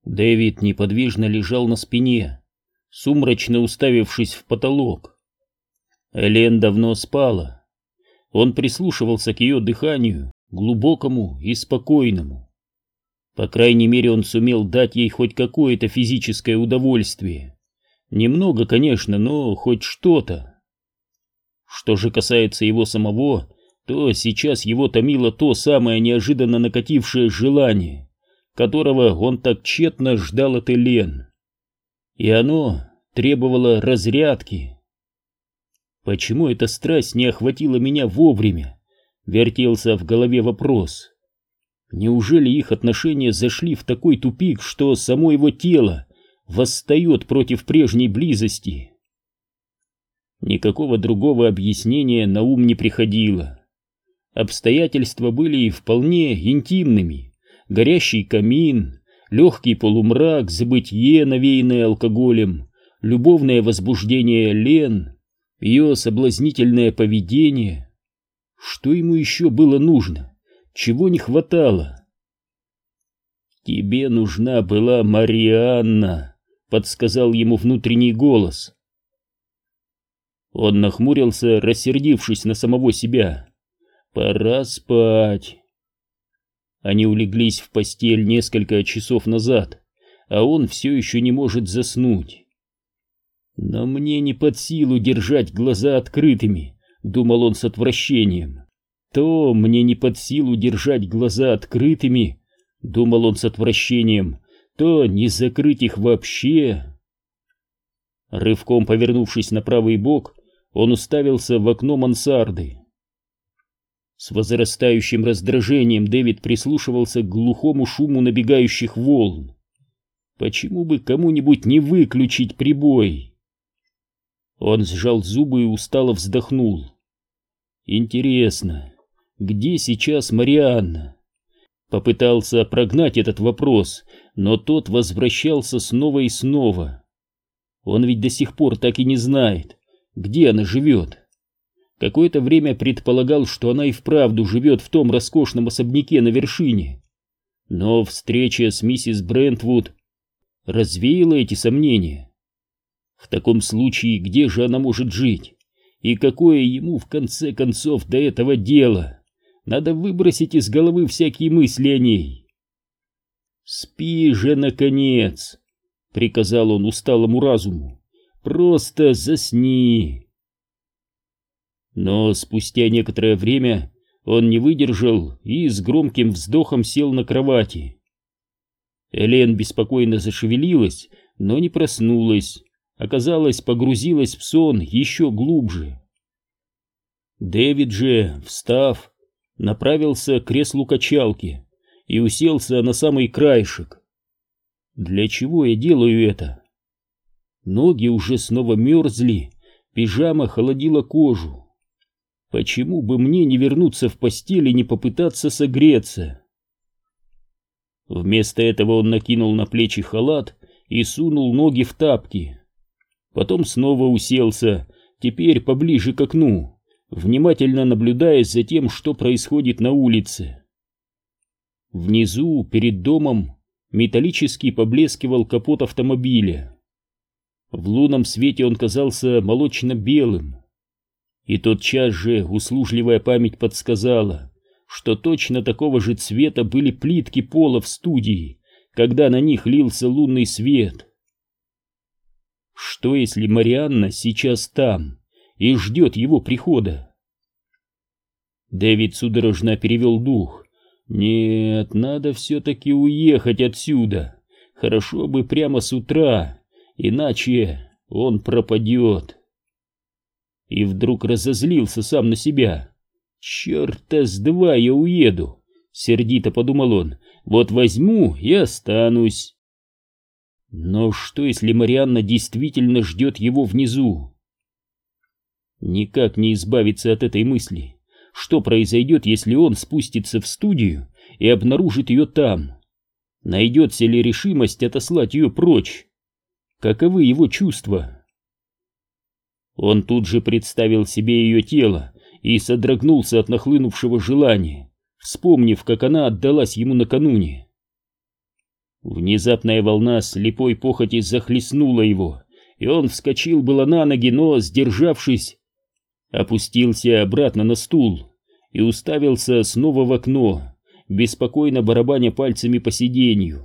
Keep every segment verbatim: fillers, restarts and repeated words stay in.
Дэвид неподвижно лежал на спине, сумрачно уставившись в потолок. Элен давно спала. Он прислушивался к ее дыханию, глубокому и спокойному. По крайней мере, он сумел дать ей хоть какое-то физическое удовольствие. Немного, конечно, но хоть что-то. Что же касается его самого, то сейчас его томило то самое неожиданно накатившее желание, которого он так тщетно ждал от Элен. И оно требовало разрядки. Почему эта страсть не охватила меня вовремя? Вертелся в голове вопрос. Неужели их отношения зашли в такой тупик, что само его тело восстает против прежней близости? Никакого другого объяснения на ум не приходило. Обстоятельства были вполне интимными. Горящий камин, легкий полумрак, забытье, навеянное алкоголем, любовное возбуждение Лен, ее соблазнительное поведение. Что ему еще было нужно? Чего не хватало? «Тебе нужна была Марианна», — подсказал ему внутренний голос. Он нахмурился, рассердившись на самого себя. «Пора спать». Они улеглись в постель несколько часов назад, а он все еще не может заснуть. «Но мне не под силу держать глаза открытыми», — думал он с отвращением. «То мне не под силу держать глаза открытыми», — думал он с отвращением, «то не закрыть их вообще». Рывком повернувшись на правый бок, он уставился в окно мансарды. С возрастающим раздражением Дэвид прислушивался к глухому шуму набегающих волн. Почему бы кому-нибудь не выключить прибой? Он сжал зубы и устало вздохнул. Интересно, где сейчас Марианна? Попытался прогнать этот вопрос, но тот возвращался снова и снова. Он ведь до сих пор так и не знает, где она живет. Какое-то время предполагал, что она и вправду живет в том роскошном особняке на вершине. Но встреча с миссис Брентвуд развеяла эти сомнения. В таком случае, где же она может жить? И какое ему, в конце концов, до этого дела? Надо выбросить из головы всякие мысли о ней. «Спи же, наконец!» — приказал он усталому разуму. «Просто засни!» Но спустя некоторое время он не выдержал и с громким вздохом сел на кровати. Элен беспокойно зашевелилась, но не проснулась. Оказалось, погрузилась в сон еще глубже. Дэвид же, встав, направился к креслу качалки и уселся на самый краешек. Для чего я делаю это? Ноги уже снова мерзли, пижама холодила кожу. Почему бы мне не вернуться в постель и не попытаться согреться? Вместо этого он накинул на плечи халат и сунул ноги в тапки. Потом снова уселся, теперь поближе к окну, внимательно наблюдая за тем, что происходит на улице. Внизу, перед домом, металлически поблескивал капот автомобиля. В лунном свете он казался молочно-белым. И тотчас же услужливая память подсказала, что точно такого же цвета были плитки пола в студии, когда на них лился лунный свет. Что если Марианна сейчас там и ждет его прихода? Дэвид судорожно перевел дух. Нет, надо все-таки уехать отсюда. Хорошо бы прямо с утра, иначе он пропадет. И вдруг разозлился сам на себя. «Черта с два я уеду!» — сердито подумал он. «Вот возьму и останусь». Но что, если Марианна действительно ждет его внизу? Никак не избавиться от этой мысли. Что произойдет, если он спустится в студию и обнаружит ее там? Найдется ли решимость отослать ее прочь? Каковы его чувства? Он тут же представил себе ее тело и содрогнулся от нахлынувшего желания, вспомнив, как она отдалась ему накануне. Внезапная волна слепой похоти захлестнула его, и он вскочил было на ноги, но, сдержавшись, опустился обратно на стул и уставился снова в окно, беспокойно барабаня пальцами по сиденью.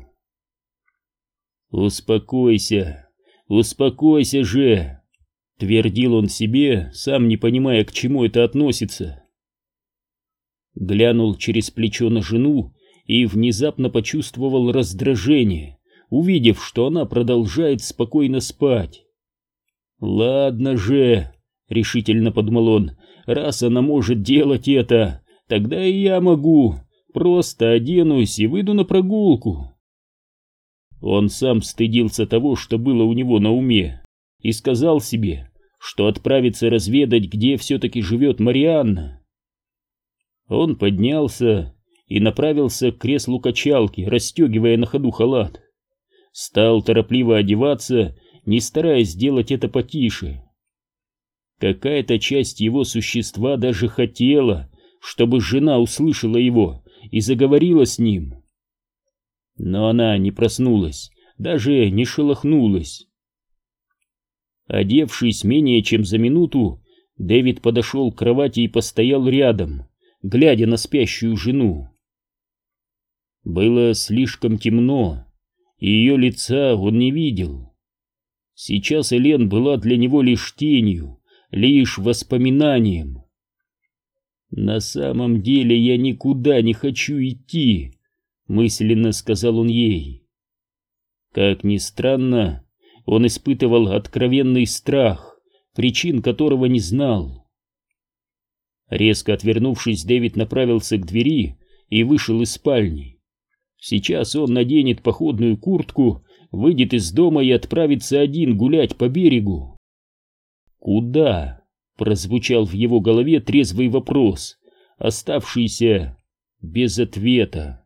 «Успокойся, успокойся же!» — твердил он себе, сам не понимая, к чему это относится. Глянул через плечо на жену и внезапно почувствовал раздражение, увидев, что она продолжает спокойно спать. «Ладно же!» — решительно подумал он. «Раз она может делать это, тогда и я могу. Просто оденусь и выйду на прогулку». Он сам стыдился того, что было у него на уме, и сказал себе, что отправится разведать, где все-таки живет Марианна. Он поднялся и направился к креслу качалки, расстегивая на ходу халат. Стал торопливо одеваться, не стараясь сделать это потише. Какая-то часть его существа даже хотела, чтобы жена услышала его и заговорила с ним. Но она не проснулась, даже не шелохнулась. Одевшись менее чем за минуту, Дэвид подошел к кровати и постоял рядом, глядя на спящую жену. Было слишком темно, и ее лица он не видел. Сейчас Элен была для него лишь тенью, лишь воспоминанием. «На самом деле я никуда не хочу идти», — мысленно сказал он ей. Как ни странно, он испытывал откровенный страх, причин которого не знал. Резко отвернувшись, Дэвид направился к двери и вышел из спальни. Сейчас он наденет походную куртку, выйдет из дома и отправится один гулять по берегу. «Куда?» — прозвучал в его голове трезвый вопрос, оставшийся без ответа.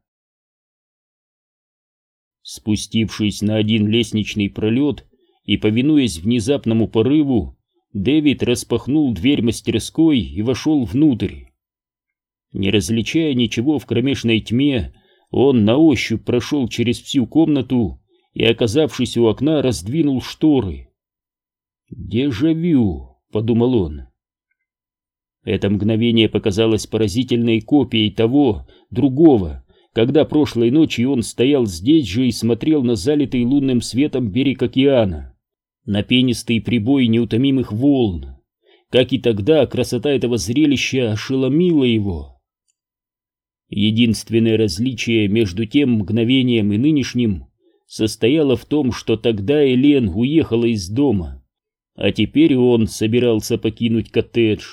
Спустившись на один лестничный пролет и повинуясь внезапному порыву, Дэвид распахнул дверь мастерской и вошел внутрь. Не различая ничего в кромешной тьме, он на ощупь прошел через всю комнату и, оказавшись у окна, раздвинул шторы. «Дежавю», — подумал он. Это мгновение показалось поразительной копией того, другого, когда прошлой ночью он стоял здесь же и смотрел на залитый лунным светом берег океана, на пенистый прибой неутомимых волн. Как и тогда, красота этого зрелища ошеломила его. Единственное различие между тем мгновением и нынешним состояло в том, что тогда Элен уехала из дома, а теперь он собирался покинуть коттедж.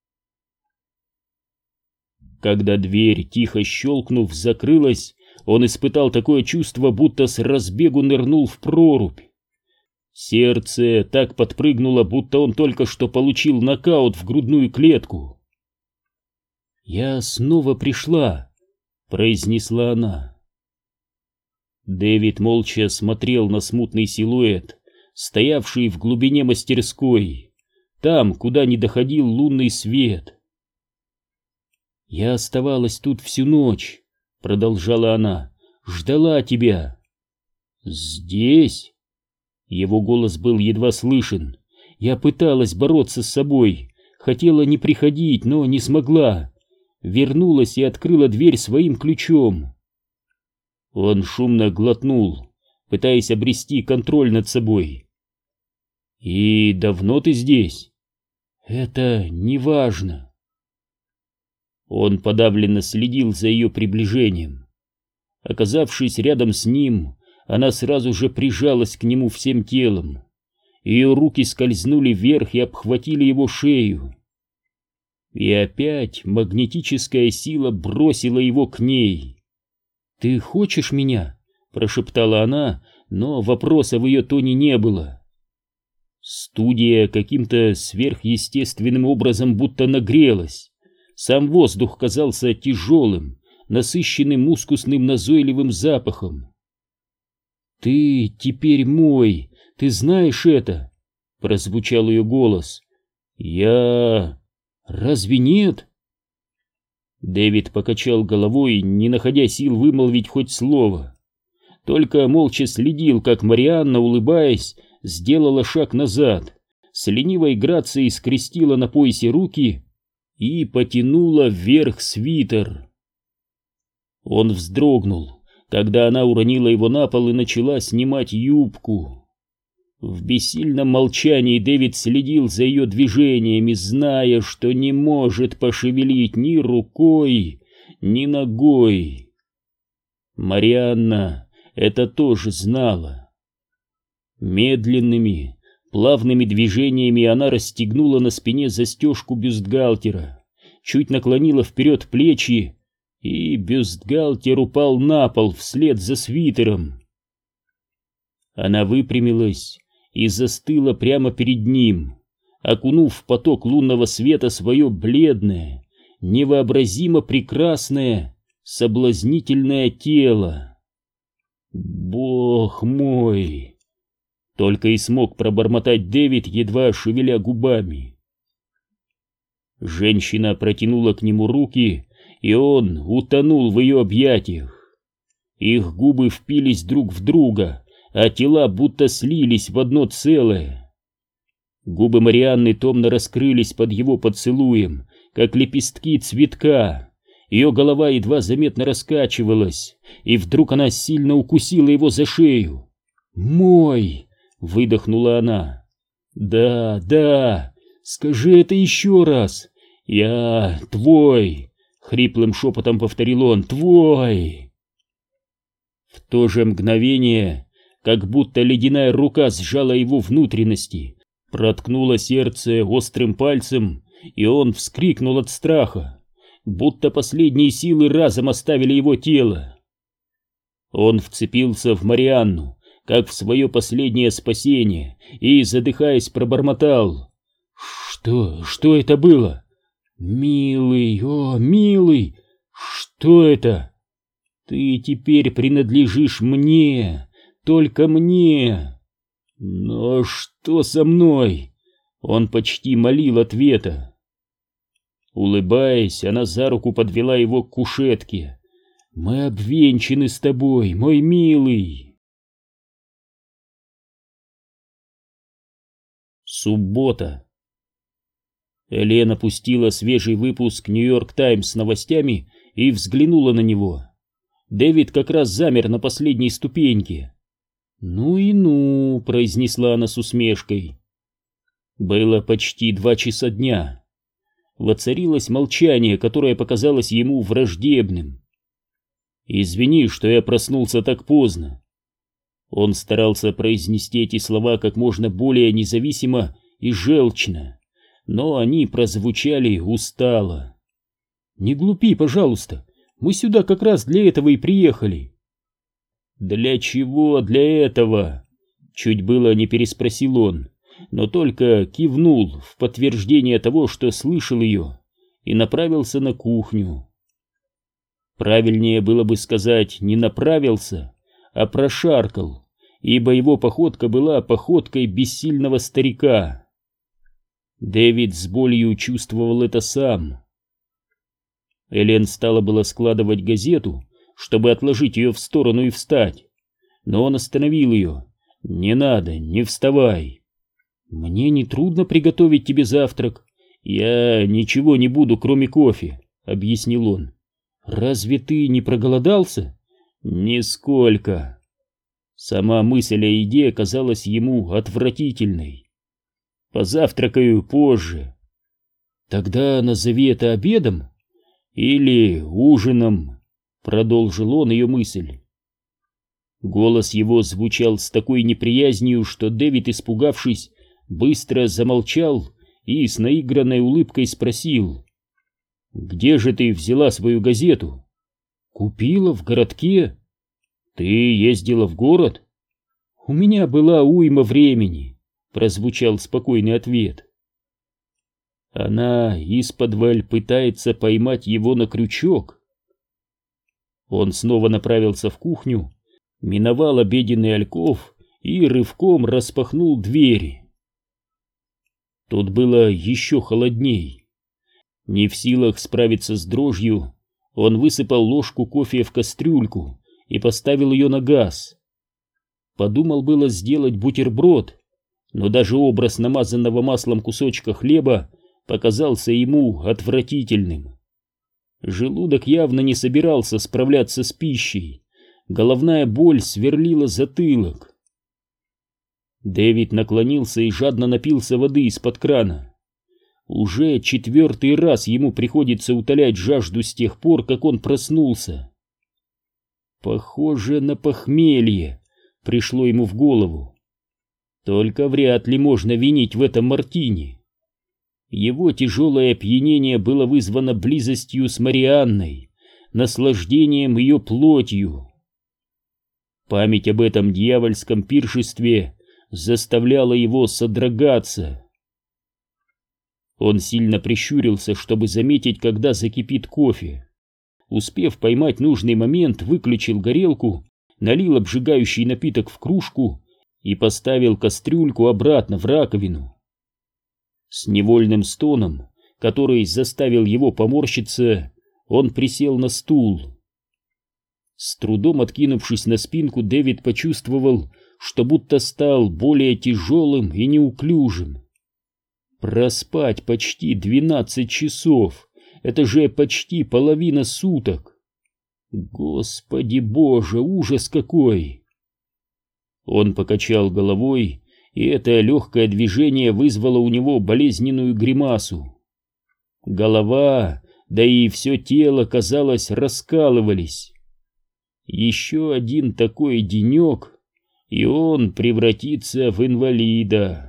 Когда дверь, тихо щелкнув, закрылась, он испытал такое чувство, будто с разбегу нырнул в прорубь. Сердце так подпрыгнуло, будто он только что получил нокаут в грудную клетку. «Я снова пришла», — произнесла она. Дэвид молча смотрел на смутный силуэт, стоявший в глубине мастерской, там, куда не доходил лунный свет. «Я оставалась тут всю ночь», — продолжала она, — «ждала тебя». «Здесь?» Его голос был едва слышен. «Я пыталась бороться с собой, хотела не приходить, но не смогла. Вернулась и открыла дверь своим ключом». Он шумно глотнул, пытаясь обрести контроль над собой. «И давно ты здесь?» «Это неважно». Он подавленно следил за ее приближением. Оказавшись рядом с ним, она сразу же прижалась к нему всем телом. Ее руки скользнули вверх и обхватили его шею. И опять магнетическая сила бросила его к ней. «Ты хочешь меня?» — прошептала она, но вопроса в ее тоне не было. Студия каким-то сверхъестественным образом будто нагрелась. Сам воздух казался тяжелым, насыщенным мускусным назойливым запахом. «Ты теперь мой, ты знаешь это?» — прозвучал ее голос. «Я... разве нет?» Дэвид покачал головой, не находя сил вымолвить хоть слово. только молча следил, как Марианна, улыбаясь, сделала шаг назад, с ленивой грацией скрестила на поясе руки и потянула вверх свитер. Он вздрогнул, когда она уронила его на пол и начала снимать юбку. В бессильном молчании Дэвид следил за ее движениями, зная, что не может пошевелить ни рукой, ни ногой. Марианна это тоже знала. Медленными, плавными движениями она расстегнула на спине застежку бюстгальтера, чуть наклонила вперед плечи, и бюстгальтер упал на пол вслед за свитером. Она выпрямилась и застыла прямо перед ним, окунув в поток лунного света свое бледное, невообразимо прекрасное, соблазнительное тело. «Бог мой!» — только и смог пробормотать Дэвид, едва шевеля губами. Женщина протянула к нему руки, и он утонул в ее объятиях. Их губы впились друг в друга, а тела будто слились в одно целое. Губы Марианны томно раскрылись под его поцелуем, как лепестки цветка. Ее голова едва заметно раскачивалась, и вдруг она сильно укусила его за шею. «Мой!» — выдохнула она. «Да, да, скажи это еще раз. Я твой!» — хриплым шепотом повторил он. «Твой!» В то же мгновение, как будто ледяная рука сжала его внутренности, проткнула сердце острым пальцем, и он вскрикнул от страха, будто последние силы разом оставили его тело. Он вцепился в Марианну, как в свое последнее спасение, и, задыхаясь, пробормотал: «Что? Что это было? Милый, о, милый, что это? Ты теперь принадлежишь мне, только мне. Но что со мной?» Он почти молил ответа. Улыбаясь, она за руку подвела его к кушетке. «Мы обвенчаны с тобой, мой милый!» Суббота. Элен опустила свежий выпуск «Нью-Йорк Таймс» с новостями и взглянула на него. Дэвид как раз замер на последней ступеньке. «Ну и ну», — произнесла она с усмешкой. Было почти два часа дня. Воцарилось молчание, которое показалось ему враждебным. «Извини, что я проснулся так поздно». Он старался произнести эти слова как можно более независимо и желчно, но они прозвучали устало. «Не глупи, пожалуйста, мы сюда как раз для этого и приехали». «Для чего для этого?» Чуть было не переспросил он, но только кивнул в подтверждение того, что слышал ее, и направился на кухню. Правильнее было бы сказать не направился, а прошаркал, ибо его походка была походкой бессильного старика. Дэвид с болью чувствовал это сам. Элен стала было складывать газету, чтобы отложить ее в сторону и встать, но он остановил ее. «Не надо, не вставай. Мне нетрудно приготовить тебе завтрак. Я ничего не буду, кроме кофе», — объяснил он. «Разве ты не проголодался?» «Нисколько». Сама мысль о еде казалась ему отвратительной. «Позавтракаю позже». «Тогда назови это обедом?» «Или ужином», — продолжил он ее мысль. Голос его звучал с такой неприязнью, что Дэвид, испугавшись, быстро замолчал и с наигранной улыбкой спросил: «Где же ты взяла свою газету?» «Купила в городке». «Ты ездила в город?» «У меня была уйма времени», — прозвучал спокойный ответ. Она исподволь пытается поймать его на крючок. Он снова направился в кухню, миновал обеденный альков и рывком распахнул двери. Тут было еще холодней. Не в силах справиться с дрожью, он высыпал ложку кофе в кастрюльку и поставил ее на газ. Подумал было сделать бутерброд, но даже образ намазанного маслом кусочка хлеба показался ему отвратительным. Желудок явно не собирался справляться с пищей, головная боль сверлила затылок. Дэвид наклонился и жадно напился воды из-под крана. Уже четвертый раз ему приходится утолять жажду с тех пор, как он проснулся. Похоже на похмелье, пришло ему в голову. Только вряд ли можно винить в этом Мартини. Его тяжелое опьянение было вызвано близостью с Марианной, наслаждением ее плотью. Память об этом дьявольском пиршестве заставляла его содрогаться. Он сильно прищурился, чтобы заметить, когда закипит кофе. Успев поймать нужный момент, выключил горелку, налил обжигающий напиток в кружку и поставил кастрюльку обратно в раковину. С невольным стоном, который заставил его поморщиться, он присел на стул. С трудом откинувшись на спинку, Дэвид почувствовал, что будто стал более тяжелым и неуклюжим. Проспать почти двенадцать часов — это же почти половина суток. Господи Боже, ужас какой! Он покачал головой, и это легкое движение вызвало у него болезненную гримасу. Голова, да и все тело, казалось, раскалывались. Еще один такой денек, и он превратится в инвалида.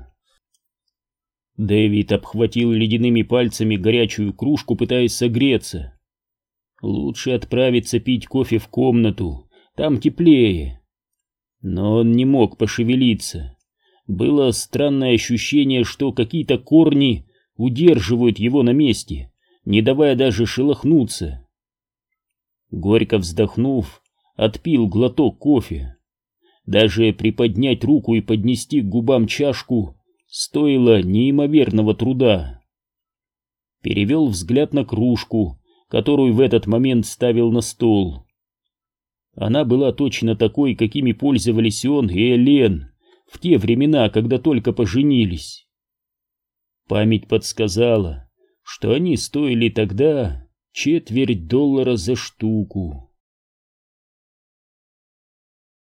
Дэвид обхватил ледяными пальцами горячую кружку, пытаясь согреться. Лучше отправиться пить кофе в комнату, там теплее. Но он не мог пошевелиться. Было странное ощущение, что какие-то корни удерживают его на месте, не давая даже шелохнуться. Горько вздохнув, отпил глоток кофе. Даже приподнять руку и поднести к губам чашку стоило неимоверного труда. Перевел взгляд на кружку, которую в этот момент ставил на стол. Она была точно такой, какими пользовались он и Элен в те времена, когда только поженились. Память подсказала, что они стоили тогда четверть доллара за штуку.